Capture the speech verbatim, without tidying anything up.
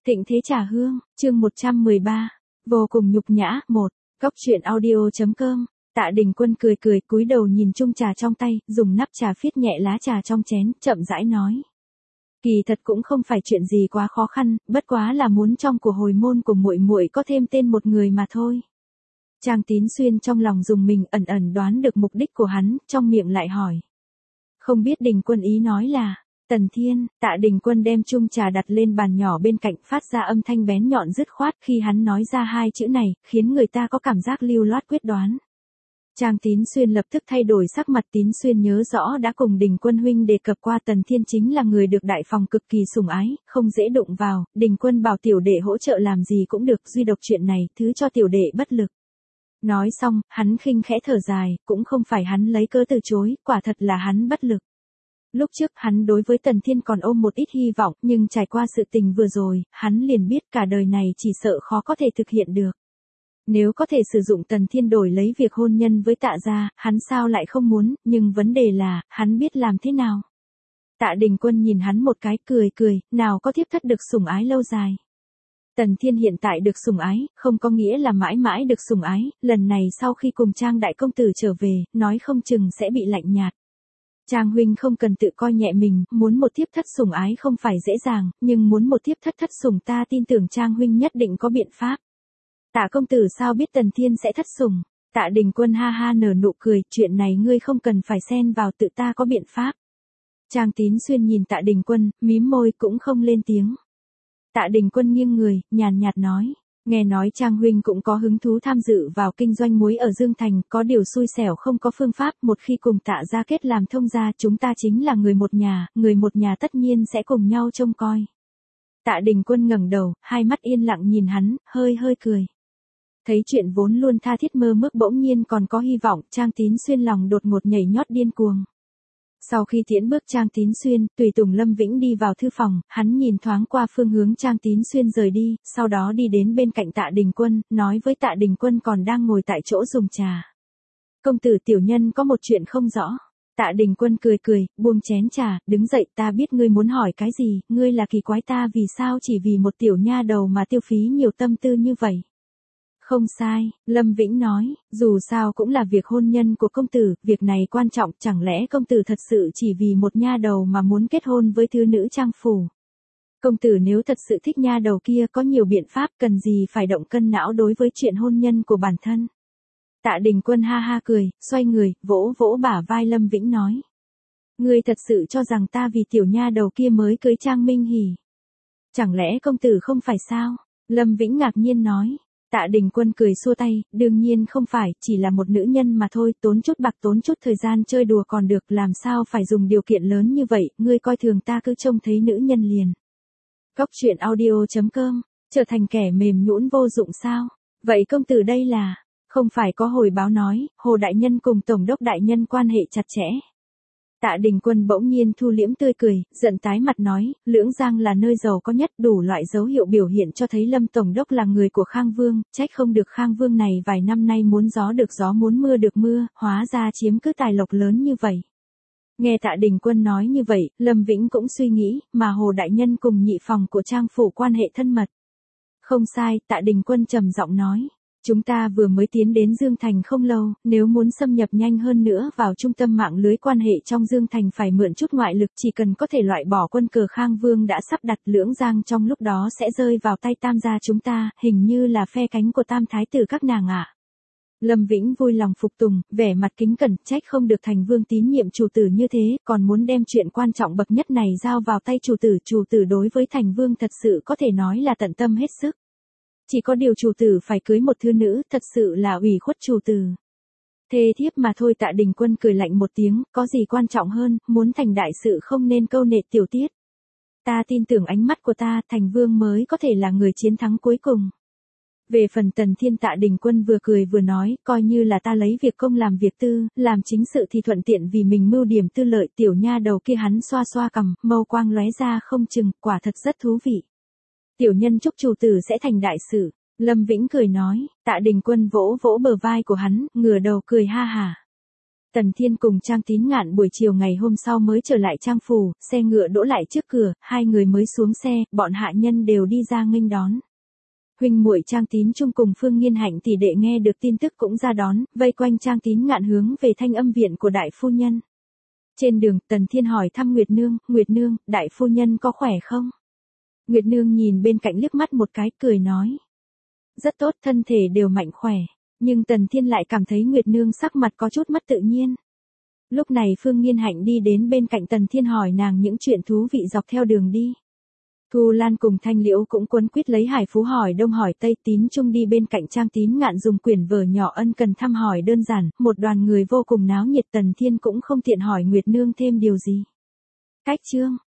Thịnh Thế Trà Hương, chương một trăm mười ba, vô cùng nhục nhã, một, góc truyện audio chấm com. Tạ Đình Quân cười cười cúi đầu nhìn chung trà trong tay, dùng nắp trà phiết nhẹ lá trà trong chén, chậm rãi nói. Kỳ thật cũng không phải chuyện gì quá khó khăn, bất quá là muốn trong của hồi môn của muội muội có thêm tên một người mà thôi. Trang Tín Xuyên trong lòng dùng mình ẩn ẩn đoán được mục đích của hắn, trong miệng lại hỏi. Không biết Đình Quân ý nói là, Tần Thiên. Tạ Đình Quân đem chung trà đặt lên bàn nhỏ bên cạnh, phát ra âm thanh bén nhọn dứt khoát, khi hắn nói ra hai chữ này, khiến người ta có cảm giác lưu loát quyết đoán. Trang Tín Xuyên lập tức thay đổi sắc mặt. Tín Xuyên nhớ rõ đã cùng Đình Quân huynh đề cập qua, Tần Thiên chính là người được đại phòng cực kỳ sủng ái, không dễ đụng vào. Đình Quân bảo tiểu đệ hỗ trợ làm gì cũng được, duy độc chuyện này, thứ cho tiểu đệ bất lực. Nói xong, hắn khinh khẽ thở dài, cũng không phải hắn lấy cớ từ chối, quả thật là hắn bất lực. Lúc trước hắn đối với Tần Thiên còn ôm một ít hy vọng, nhưng trải qua sự tình vừa rồi, hắn liền biết cả đời này chỉ sợ khó có thể thực hiện được. Nếu có thể sử dụng Tần Thiên đổi lấy việc hôn nhân với Tạ gia, hắn sao lại không muốn, nhưng vấn đề là, hắn biết làm thế nào. Tạ Đình Quân nhìn hắn một cái, cười cười, nào có thiếp thất được sủng ái lâu dài. Tần Thiên hiện tại được sủng ái, không có nghĩa là mãi mãi được sủng ái, lần này sau khi cùng Trang đại công tử trở về, nói không chừng sẽ bị lạnh nhạt. Trang huynh không cần tự coi nhẹ mình, muốn một thiếp thất sủng ái không phải dễ dàng, nhưng muốn một thiếp thất thất sủng ta tin tưởng Trang huynh nhất định có biện pháp. Tạ công tử sao biết Tần Thiên sẽ thất sủng? Tạ Đình Quân ha ha nở nụ cười, chuyện này ngươi không cần phải xen vào, tự ta có biện pháp. Trang Tín Xuyên nhìn Tạ Đình Quân, mím môi cũng không lên tiếng. Tạ Đình Quân nghiêng người, nhàn nhạt nói. Nghe nói Trang huynh cũng có hứng thú tham dự vào kinh doanh muối ở Dương Thành, có điều xui xẻo không có phương pháp, một khi cùng Tạ gia kết làm thông gia, chúng ta chính là người một nhà, người một nhà tất nhiên sẽ cùng nhau trông coi. Tạ Đình Quân ngẩng đầu, hai mắt yên lặng nhìn hắn, hơi hơi cười. Thấy chuyện vốn luôn tha thiết mơ ước bỗng nhiên còn có hy vọng, Trang Tín Xuyên lòng đột ngột nhảy nhót điên cuồng. Sau khi tiễn bước Trang Tín Xuyên, tùy tùng Lâm Vĩnh đi vào thư phòng, hắn nhìn thoáng qua phương hướng Trang Tín Xuyên rời đi, sau đó đi đến bên cạnh Tạ Đình Quân, nói với Tạ Đình Quân còn đang ngồi tại chỗ dùng trà. Công tử tiểu nhân có một chuyện không rõ. Tạ Đình Quân cười cười, buông chén trà, đứng dậy, ta biết ngươi muốn hỏi cái gì, ngươi là kỳ quái ta vì sao chỉ vì một tiểu nha đầu mà tiêu phí nhiều tâm tư như vậy. Không sai, Lâm Vĩnh nói, dù sao cũng là việc hôn nhân của công tử, việc này quan trọng, chẳng lẽ công tử thật sự chỉ vì một nha đầu mà muốn kết hôn với thư nữ Trang phủ. Công tử nếu thật sự thích nha đầu kia có nhiều biện pháp, cần gì phải động cân não đối với chuyện hôn nhân của bản thân. Tạ Đình Quân ha ha cười, xoay người, vỗ vỗ bả vai Lâm Vĩnh nói. Ngươi thật sự cho rằng ta vì tiểu nha đầu kia mới cưới Trang Minh Hỉ. Chẳng lẽ công tử không phải sao? Lâm Vĩnh ngạc nhiên nói. Tạ Đình Quân cười xua tay, đương nhiên không phải, chỉ là một nữ nhân mà thôi, tốn chút bạc tốn chút thời gian chơi đùa còn được, làm sao phải dùng điều kiện lớn như vậy, ngươi coi thường ta cứ trông thấy nữ nhân liền. Góc truyện audio chấm com, trở thành kẻ mềm nhũn vô dụng sao? Vậy công tử đây là, không phải có hồi báo nói, Hồ Đại Nhân cùng Tổng đốc Đại Nhân quan hệ chặt chẽ. Tạ Đình Quân bỗng nhiên thu liễm tươi cười, giận tái mặt nói, Lưỡng Giang là nơi giàu có nhất, đủ loại dấu hiệu biểu hiện cho thấy Lâm Tổng đốc là người của Khang Vương, trách không được Khang Vương này vài năm nay muốn gió được gió muốn mưa được mưa, hóa ra chiếm cứ tài lộc lớn như vậy. Nghe Tạ Đình Quân nói như vậy, Lâm Vĩnh cũng suy nghĩ, mà Hồ Đại Nhân cùng nhị phòng của Trang phủ quan hệ thân mật. Không sai, Tạ Đình Quân trầm giọng nói. Chúng ta vừa mới tiến đến Dương Thành không lâu, nếu muốn xâm nhập nhanh hơn nữa vào trung tâm mạng lưới quan hệ trong Dương Thành phải mượn chút ngoại lực, chỉ cần có thể loại bỏ quân cờ Khang Vương đã sắp đặt, Lưỡng Giang trong lúc đó sẽ rơi vào tay Tam gia chúng ta, hình như là phe cánh của Tam thái tử các nàng ạ. Lâm Vĩnh vui lòng phục tùng, vẻ mặt kính cẩn, trách không được Thành Vương tín nhiệm chủ tử như thế, còn muốn đem chuyện quan trọng bậc nhất này giao vào tay chủ tử, chủ tử đối với Thành Vương thật sự có thể nói là tận tâm hết sức. Chỉ có điều chủ tử phải cưới một thư nữ, thật sự là ủy khuất chủ tử. Thê thiếp mà thôi. Tạ Đình Quân cười lạnh một tiếng, có gì quan trọng hơn, muốn thành đại sự không nên câu nệ tiểu tiết. Ta tin tưởng ánh mắt của ta, Thành Vương mới có thể là người chiến thắng cuối cùng. Về phần Tần Thiên, Tạ Đình Quân vừa cười vừa nói, coi như là ta lấy việc công làm việc tư, làm chính sự thì thuận tiện vì mình mưu điểm tư lợi. Tiểu nha đầu kia, hắn xoa xoa cằm, mâu quang lóe ra không chừng, quả thật rất thú vị. Tiểu nhân chúc chủ tử sẽ thành đại sự. Lâm Vĩnh cười nói. Tạ Đình Quân vỗ vỗ bờ vai của hắn, ngửa đầu cười ha hả. Tần Thiên cùng Trang Tín Ngạn buổi chiều ngày hôm sau mới trở lại Trang phủ, xe ngựa đỗ lại trước cửa, hai người mới xuống xe, bọn hạ nhân đều đi ra nghênh đón. Huynh muội Trang Tín Trung cùng Phương Nghiên Hạnh tỷ đệ nghe được tin tức cũng ra đón, vây quanh Trang Tín Ngạn hướng về Thanh Âm viện của đại phu nhân. Trên đường, Tần Thiên hỏi thăm Nguyệt Nương, Nguyệt Nương, đại phu nhân có khỏe không? Nguyệt Nương nhìn bên cạnh liếc mắt một cái, cười nói. Rất tốt, thân thể đều mạnh khỏe. Nhưng Tần Thiên lại cảm thấy Nguyệt Nương sắc mặt có chút mất tự nhiên. Lúc này Phương Nghiên Hạnh đi đến bên cạnh Tần Thiên hỏi nàng những chuyện thú vị dọc theo đường đi. Thu Lan cùng Thanh Liễu cũng quấn quýt lấy Hải Phú hỏi đông hỏi tây. Tín Trung đi bên cạnh Trang Tín Ngạn dùng quyển vở nhỏ ân cần thăm hỏi đơn giản, một đoàn người vô cùng náo nhiệt. Tần Thiên cũng không tiện hỏi Nguyệt Nương thêm điều gì. Cách chương